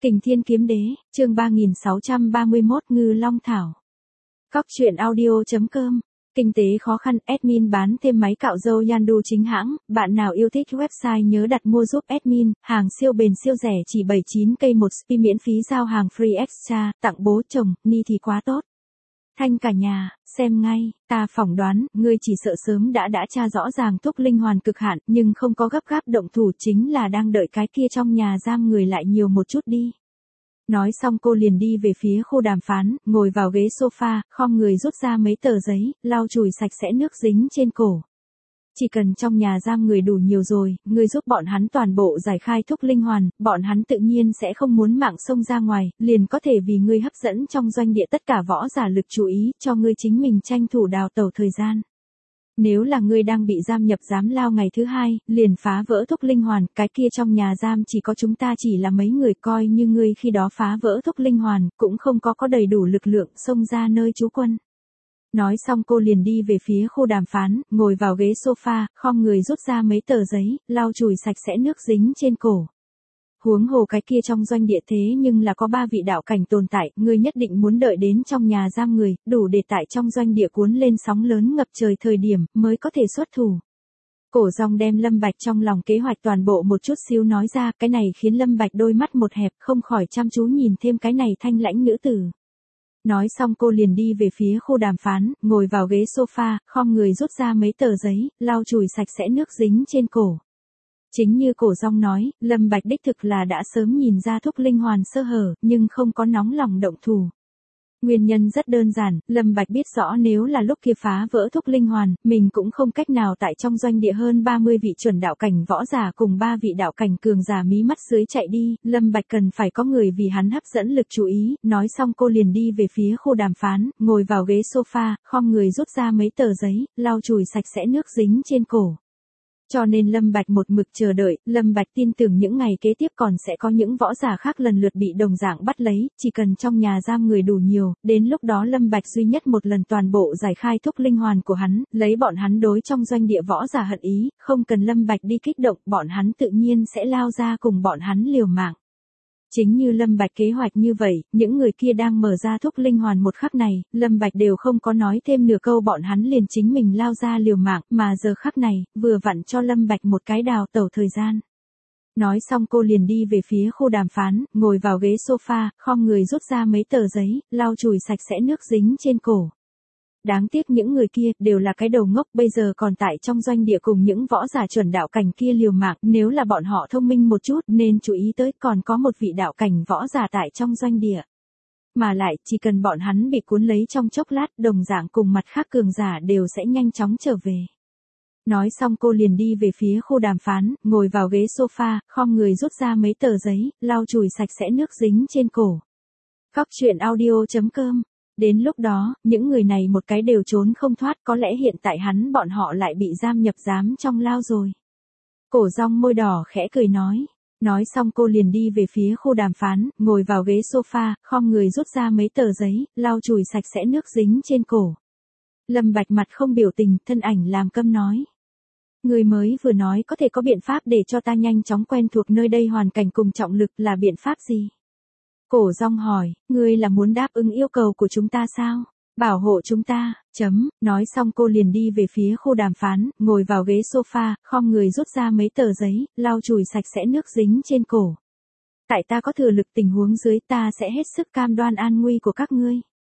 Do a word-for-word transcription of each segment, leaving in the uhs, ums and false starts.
Kình Thiên Kiếm Đế, chương ba nghìn sáu trăm ba mươi mốt Ngư Long Thảo. Cóc truyện audio chấm com. Kinh tế khó khăn, admin bán thêm máy cạo râu Yandu chính hãng, bạn nào yêu thích website nhớ đặt mua giúp admin, hàng siêu bền siêu rẻ chỉ bảy mươi chín k một spi miễn phí giao hàng free extra, tặng bố chồng, ni thì quá tốt. Thanh cả nhà, xem ngay, ta phỏng đoán, ngươi chỉ sợ sớm đã đã tra rõ ràng thuốc linh hoàn cực hạn, nhưng không có gấp gáp động thủ chính là đang đợi cái kia trong nhà giam người lại nhiều một chút đi. Nói xong cô liền đi về phía khu đàm phán, ngồi vào ghế sofa, khom người rút ra mấy tờ giấy, lau chùi sạch sẽ nước dính trên cổ. Chỉ cần trong nhà giam người đủ nhiều rồi, người giúp bọn hắn toàn bộ giải khai thuốc linh hoàn, bọn hắn tự nhiên sẽ không muốn mạng xông ra ngoài, liền có thể vì ngươi hấp dẫn trong doanh địa tất cả võ giả lực chú ý, cho ngươi chính mình tranh thủ đào tẩu thời gian. Nếu là ngươi đang bị giam nhập giám lao ngày thứ hai, liền phá vỡ thuốc linh hoàn, cái kia trong nhà giam chỉ có chúng ta chỉ là mấy người, coi như ngươi khi đó phá vỡ thuốc linh hoàn, cũng không có có đầy đủ lực lượng xông ra nơi trú quân. Nói xong cô liền đi về phía khu đàm phán, ngồi vào ghế sofa, khom người rút ra mấy tờ giấy, lau chùi sạch sẽ nước dính trên cổ. Huống hồ cái kia trong doanh địa thế nhưng là có ba vị đạo cảnh tồn tại, ngươi nhất định muốn đợi đến trong nhà giam người, đủ để tại trong doanh địa cuốn lên sóng lớn ngập trời thời điểm, mới có thể xuất thủ. Cổ Rong đem Lâm Bạch trong lòng kế hoạch toàn bộ một chút xíu nói ra, cái này khiến Lâm Bạch đôi mắt một hẹp, không khỏi chăm chú nhìn thêm cái này thanh lãnh nữ tử. Nói xong cô liền đi về phía khu đàm phán, ngồi vào ghế sofa, khom người rút ra mấy tờ giấy, lau chùi sạch sẽ nước dính trên cổ. Chính như Cổ Rong nói, Lâm Bạch đích thực là đã sớm nhìn ra thuốc linh hoàn sơ hở, nhưng không có nóng lòng động thủ. Nguyên nhân rất đơn giản, Lâm Bạch biết rõ nếu là lúc kia phá vỡ thuốc linh hoàn, mình cũng không cách nào tại trong doanh địa hơn ba mươi vị chuẩn đạo cảnh võ giả cùng ba vị đạo cảnh cường giả mí mắt dưới chạy đi, Lâm Bạch cần phải có người vì hắn hấp dẫn lực chú ý, nói xong cô liền đi về phía khu đàm phán, ngồi vào ghế sofa, khom người rút ra mấy tờ giấy, lau chùi sạch sẽ nước dính trên cổ. Cho nên Lâm Bạch một mực chờ đợi, Lâm Bạch tin tưởng những ngày kế tiếp còn sẽ có những võ giả khác lần lượt bị đồng dạng bắt lấy, chỉ cần trong nhà giam người đủ nhiều, đến lúc đó Lâm Bạch duy nhất một lần toàn bộ giải khai thuốc linh hoàn của hắn, lấy bọn hắn đối trong doanh địa võ giả hận ý, không cần Lâm Bạch đi kích động, bọn hắn tự nhiên sẽ lao ra cùng bọn hắn liều mạng. Chính như Lâm Bạch kế hoạch như vậy, những người kia đang mở ra thuốc linh hoàn một khắc này, Lâm Bạch đều không có nói thêm nửa câu, bọn hắn liền chính mình lao ra liều mạng, mà giờ khắc này, vừa vặn cho Lâm Bạch một cái đào tẩu thời gian. Nói xong cô liền đi về phía khu đàm phán, ngồi vào ghế sofa, khom người rút ra mấy tờ giấy, lau chùi sạch sẽ nước dính trên cổ. Đáng tiếc những người kia đều là cái đầu ngốc, bây giờ còn tại trong doanh địa cùng những võ giả chuẩn đạo cảnh kia liều mạng, nếu là bọn họ thông minh một chút nên chú ý tới còn có một vị đạo cảnh võ giả tại trong doanh địa. Mà lại, chỉ cần bọn hắn bị cuốn lấy trong chốc lát, đồng dạng cùng mặt khác cường giả đều sẽ nhanh chóng trở về. Nói xong cô liền đi về phía khu đàm phán, ngồi vào ghế sofa, khom người rút ra mấy tờ giấy, lau chùi sạch sẽ nước dính trên cổ. Cóc truyện audio chấm com. Đến lúc đó, những người này một cái đều trốn không thoát, có lẽ hiện tại hắn bọn họ lại bị giam nhập giám trong lao rồi. Cổ Rong môi đỏ khẽ cười nói. Nói xong cô liền đi về phía khu đàm phán, ngồi vào ghế sofa, khom người rút ra mấy tờ giấy, lau chùi sạch sẽ nước dính trên cổ. Lâm Bạch mặt không biểu tình, thân ảnh làm câm nói. Người mới vừa nói có thể có biện pháp để cho ta nhanh chóng quen thuộc nơi đây hoàn cảnh cùng trọng lực, là biện pháp gì? Cổ Rong hỏi, ngươi là muốn đáp ứng yêu cầu của chúng ta sao? Bảo hộ chúng ta, chấm, nói xong cô liền đi về phía khu đàm phán, ngồi vào ghế sofa, khom người rút ra mấy tờ giấy, lau chùi sạch sẽ nước dính trên cổ. Tại ta có thừa lực tình huống dưới, ta sẽ hết sức cam đoan an nguy của các ngươi.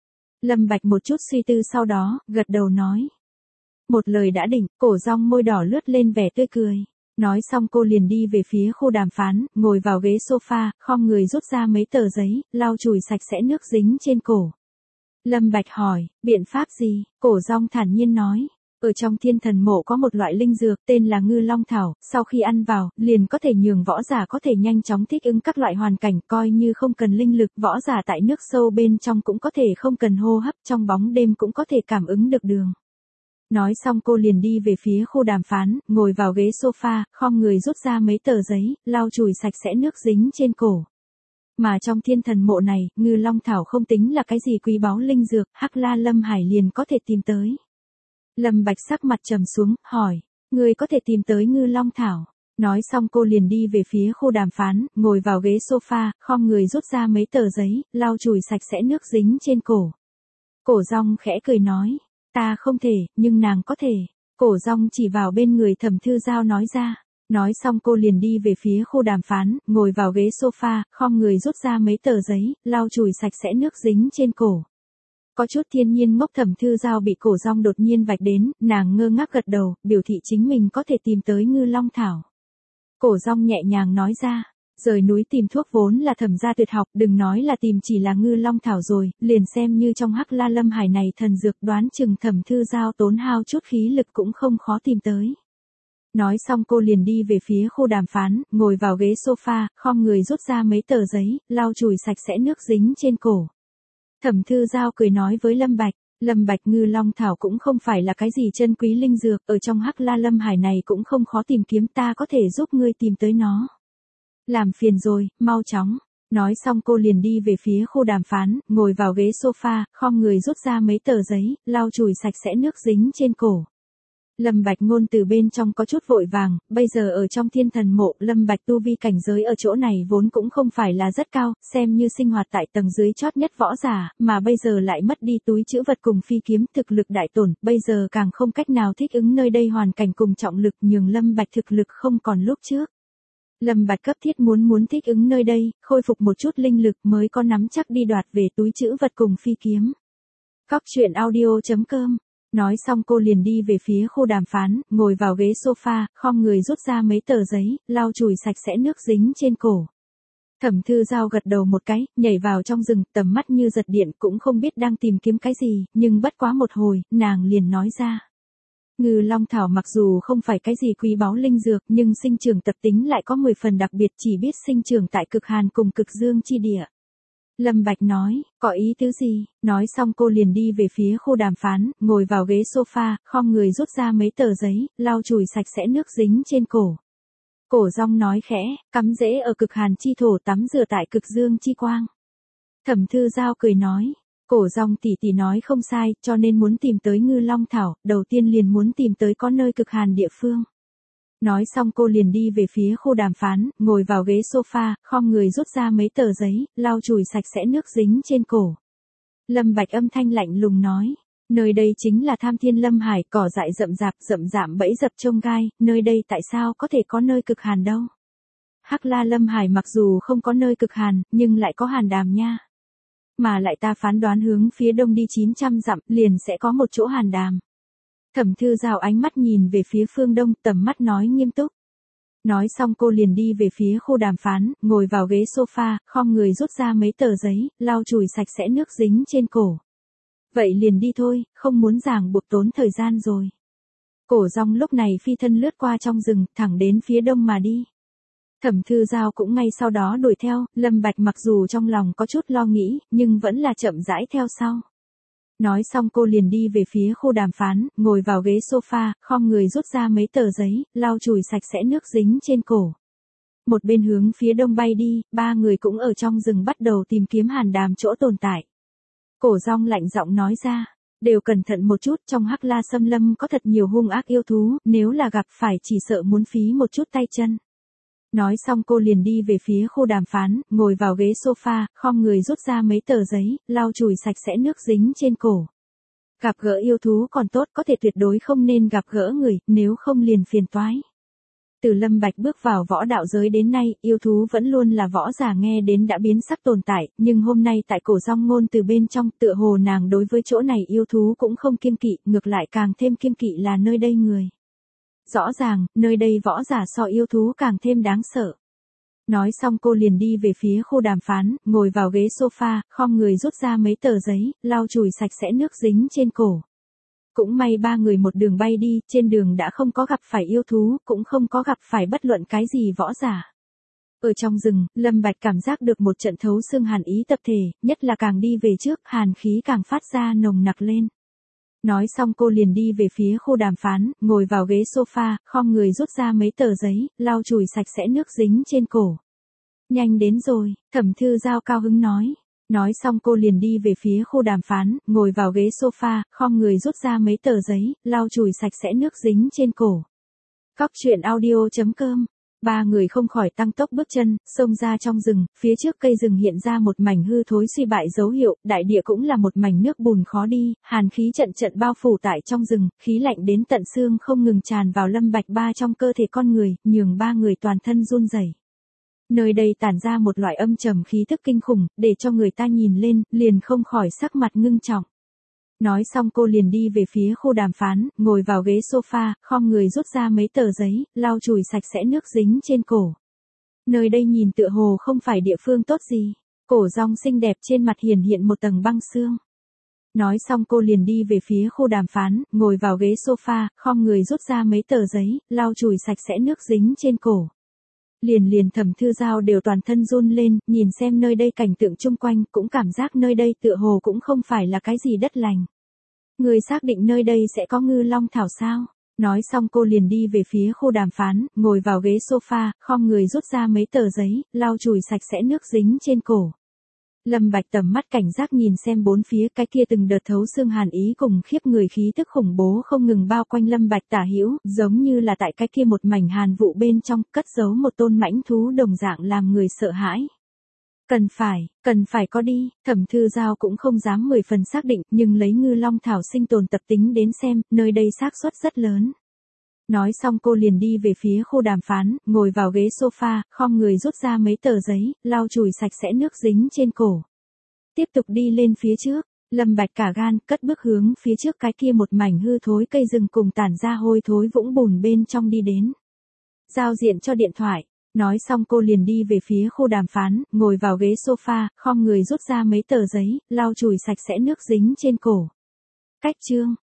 Lâm Bạch một chút suy tư sau đó, gật đầu nói. Một lời đã định, Cổ Rong môi đỏ lướt lên vẻ tươi cười. Nói xong cô liền đi về phía khu đàm phán, ngồi vào ghế sofa, khom người rút ra mấy tờ giấy, lau chùi sạch sẽ nước dính trên cổ. Lâm Bạch hỏi, biện pháp gì? Cổ Rong thản nhiên nói, ở trong thiên thần mộ có một loại linh dược tên là Ngư Long Thảo, sau khi ăn vào, liền có thể nhường võ giả có thể nhanh chóng thích ứng các loại hoàn cảnh, coi như không cần linh lực, võ giả tại nước sâu bên trong cũng có thể không cần hô hấp, trong bóng đêm cũng có thể cảm ứng được đường. Nói xong cô liền đi về phía khu đàm phán, ngồi vào ghế sofa, khom người rút ra mấy tờ giấy, lau chùi sạch sẽ nước dính trên cổ. Mà trong thiên thần mộ này, Ngư Long Thảo không tính là cái gì quý báu linh dược, Hắc La Lâm Hải liền có thể tìm tới. Lâm Bạch sắc mặt trầm xuống, hỏi, người có thể tìm tới Ngư Long Thảo? Nói xong cô liền đi về phía khu đàm phán, ngồi vào ghế sofa, khom người rút ra mấy tờ giấy, lau chùi sạch sẽ nước dính trên cổ. Cổ Rong khẽ cười nói, ta không thể, nhưng nàng có thể. Cổ Rong chỉ vào bên người Thẩm Thư Giao nói ra. Nói xong cô liền đi về phía khu đàm phán, ngồi vào ghế sofa, khom người rút ra mấy tờ giấy, lau chùi sạch sẽ nước dính trên cổ. Có chút thiên nhiên ngốc Thẩm Thư Giao bị Cổ Rong đột nhiên vạch đến, nàng ngơ ngác gật đầu, biểu thị chính mình có thể tìm tới Ngư Long Thảo. Cổ Rong nhẹ nhàng nói ra, rời núi tìm thuốc vốn là Thẩm gia tuyệt học, đừng nói là tìm chỉ là Ngư Long Thảo rồi, liền xem như trong Hắc La Lâm Hải này thần dược đoán chừng Thẩm Thư Giao tốn hao chút khí lực cũng không khó tìm tới. Nói xong cô liền đi về phía khu đàm phán, ngồi vào ghế sofa, khom người rút ra mấy tờ giấy, lau chùi sạch sẽ nước dính trên cổ. Thẩm Thư Giao cười nói với Lâm Bạch, Lâm Bạch Ngư Long Thảo cũng không phải là cái gì chân quý linh dược, ở trong Hắc La Lâm Hải này cũng không khó tìm kiếm, ta có thể giúp ngươi tìm tới nó. Làm phiền rồi, mau chóng. Nói xong cô liền đi về phía khu đàm phán, ngồi vào ghế sofa, khom người rút ra mấy tờ giấy, lau chùi sạch sẽ nước dính trên cổ. Lâm Bạch Ngôn từ bên trong có chút vội vàng, bây giờ ở trong thiên thần mộ, Lâm Bạch tu vi cảnh giới ở chỗ này vốn cũng không phải là rất cao, xem như sinh hoạt tại tầng dưới chót nhất võ giả, mà bây giờ lại mất đi túi trữ vật cùng phi kiếm, thực lực đại tổn, bây giờ càng không cách nào thích ứng nơi đây hoàn cảnh cùng trọng lực, nhường Lâm Bạch thực lực không còn lúc trước. Lâm Bạch cấp thiết muốn muốn thích ứng nơi đây, khôi phục một chút linh lực mới có nắm chắc đi đoạt về túi trữ vật cùng phi kiếm. Cóc truyện audio chấm com. Nói xong cô liền đi về phía khu đàm phán, ngồi vào ghế sofa, khom người rút ra mấy tờ giấy, lau chùi sạch sẽ nước dính trên cổ. Thẩm Thư Giao gật đầu một cái, nhảy vào trong rừng, tầm mắt như giật điện, cũng không biết đang tìm kiếm cái gì, nhưng bất quá một hồi, nàng liền nói ra. Ngư Long Thảo mặc dù không phải cái gì quý báu linh dược, nhưng sinh trưởng tập tính lại có mười phần đặc biệt, chỉ biết sinh trưởng tại cực hàn cùng cực dương chi địa. Lâm Bạch nói, có ý tứ gì? Nói xong cô liền đi về phía khu đàm phán, ngồi vào ghế sofa, khom người rút ra mấy tờ giấy, lau chùi sạch sẽ nước dính trên cổ. Cổ Rong nói khẽ, cắm rễ ở cực hàn chi thổ, tắm rửa tại cực dương chi quang. Thẩm Thư Giao cười nói, Cổ Rong tỷ tỷ nói không sai, cho nên muốn tìm tới Ngư Long Thảo, đầu tiên liền muốn tìm tới có nơi cực hàn địa phương. Nói xong cô liền đi về phía khu đàm phán, ngồi vào ghế sofa, khom người rút ra mấy tờ giấy, lau chùi sạch sẽ nước dính trên cổ. Lâm Bạch âm thanh lạnh lùng nói, nơi đây chính là Tham Thiên Lâm Hải, cỏ dại rậm rạp, rậm rạm bẫy dập chông gai, nơi đây tại sao có thể có nơi cực hàn đâu? Hắc La Lâm Hải mặc dù không có nơi cực hàn, nhưng lại có hàn đàm nha. Mà lại ta phán đoán hướng phía đông đi chín trăm dặm, liền sẽ có một chỗ hàn đàm. Thẩm Thư Giao ánh mắt nhìn về phía phương đông, tầm mắt nói nghiêm túc. Nói xong cô liền đi về phía khu đàm phán, ngồi vào ghế sofa, khom người rút ra mấy tờ giấy, lau chùi sạch sẽ nước dính trên cổ. Vậy liền đi thôi, không muốn ràng buộc tốn thời gian rồi. Cổ Rong lúc này phi thân lướt qua trong rừng, thẳng đến phía đông mà đi. Thẩm Thư Giao cũng ngay sau đó đuổi theo, Lâm Bạch mặc dù trong lòng có chút lo nghĩ, nhưng vẫn là chậm rãi theo sau. Nói xong cô liền đi về phía khu đàm phán, ngồi vào ghế sofa, khom người rút ra mấy tờ giấy, lau chùi sạch sẽ nước dính trên cổ. Một bên hướng phía đông bay đi, ba người cũng ở trong rừng bắt đầu tìm kiếm hàn đàm chỗ tồn tại. Cổ Rong lạnh giọng nói ra, đều cẩn thận một chút, trong Hắc La Xâm Lâm có thật nhiều hung ác yêu thú, nếu là gặp phải chỉ sợ muốn phí một chút tay chân. Nói xong cô liền đi về phía khu đàm phán, ngồi vào ghế sofa, khom người rút ra mấy tờ giấy, lau chùi sạch sẽ nước dính trên cổ. Gặp gỡ yêu thú còn tốt, có thể tuyệt đối không nên gặp gỡ người, nếu không liền phiền toái. Từ Lâm Bạch bước vào võ đạo giới đến nay, yêu thú vẫn luôn là võ giả nghe đến đã biến sắc tồn tại, nhưng hôm nay tại Cổ Rong ngôn từ bên trong, tựa hồ nàng đối với chỗ này yêu thú cũng không kiêng kỵ, ngược lại càng thêm kiêng kỵ là nơi đây người. Rõ ràng, nơi đây võ giả so yêu thú càng thêm đáng sợ. Nói xong cô liền đi về phía khu đàm phán, ngồi vào ghế sofa, khom người rút ra mấy tờ giấy, lau chùi sạch sẽ nước dính trên cổ. Cũng may ba người một đường bay đi, trên đường đã không có gặp phải yêu thú, cũng không có gặp phải bất luận cái gì võ giả. Ở trong rừng, Lâm Bạch cảm giác được một trận thấu xương hàn ý tập thể, nhất là càng đi về trước, hàn khí càng phát ra nồng nặc lên. Nói xong cô liền đi về phía khu đàm phán, ngồi vào ghế sofa, khom người rút ra mấy tờ giấy, lau chùi sạch sẽ nước dính trên cổ. Nhanh đến rồi, Thẩm Thư Giao cao hứng nói. Nói xong cô liền đi về phía khu đàm phán, ngồi vào ghế sofa, khom người rút ra mấy tờ giấy, lau chùi sạch sẽ nước dính trên cổ. Cóc truyện audio chấm com Ba người không khỏi tăng tốc bước chân, xông ra trong rừng, phía trước cây rừng hiện ra một mảnh hư thối suy bại dấu hiệu, đại địa cũng là một mảnh nước bùn khó đi, hàn khí trận trận bao phủ tại trong rừng, khí lạnh đến tận xương không ngừng tràn vào Lâm Bạch Ba trong cơ thể con người, nhường ba người toàn thân run rẩy. Nơi đây tản ra một loại âm trầm khí tức kinh khủng, để cho người ta nhìn lên, liền không khỏi sắc mặt ngưng trọng. Nói xong cô liền đi về phía khu đàm phán, ngồi vào ghế sofa, khom người rút ra mấy tờ giấy, lau chùi sạch sẽ nước dính trên cổ. Nơi đây nhìn tựa hồ không phải địa phương tốt gì. Cổ rong xinh đẹp trên mặt hiển hiện một tầng băng xương. Nói xong cô liền đi về phía khu đàm phán, ngồi vào ghế sofa, khom người rút ra mấy tờ giấy, lau chùi sạch sẽ nước dính trên cổ. Liền liền Thẩm Thư Giao đều toàn thân run lên, nhìn xem nơi đây cảnh tượng chung quanh, cũng cảm giác nơi đây tựa hồ cũng không phải là cái gì đất lành. Người xác định nơi đây sẽ có ngư long thảo sao? Nói xong cô liền đi về phía khu đàm phán, ngồi vào ghế sofa, khom người rút ra mấy tờ giấy, lau chùi sạch sẽ nước dính trên cổ. Lâm Bạch tầm mắt cảnh giác nhìn xem bốn phía, cái kia từng đợt thấu xương hàn ý cùng khiếp người khí tức khủng bố không ngừng bao quanh Lâm Bạch tả hữu, giống như là tại cái kia một mảnh hàn vụ bên trong, cất giấu một tôn mãnh thú đồng dạng làm người sợ hãi. Cần phải, cần phải có đi, Thẩm Thư Giao cũng không dám mười phần xác định, nhưng lấy ngư long thảo sinh tồn tập tính đến xem, nơi đây xác suất rất lớn. Nói xong cô liền đi về phía khu đàm phán, ngồi vào ghế sofa, khom người rút ra mấy tờ giấy, lau chùi sạch sẽ nước dính trên cổ. Tiếp tục đi lên phía trước, Lâm Bạch cả gan, cất bước hướng phía trước cái kia một mảnh hư thối cây rừng cùng tản ra hôi thối vũng bùn bên trong đi đến. Giao diện cho điện thoại. Nói xong cô liền đi về phía khu đàm phán, ngồi vào ghế sofa, khom người rút ra mấy tờ giấy, lau chùi sạch sẽ nước dính trên cổ. Cách chương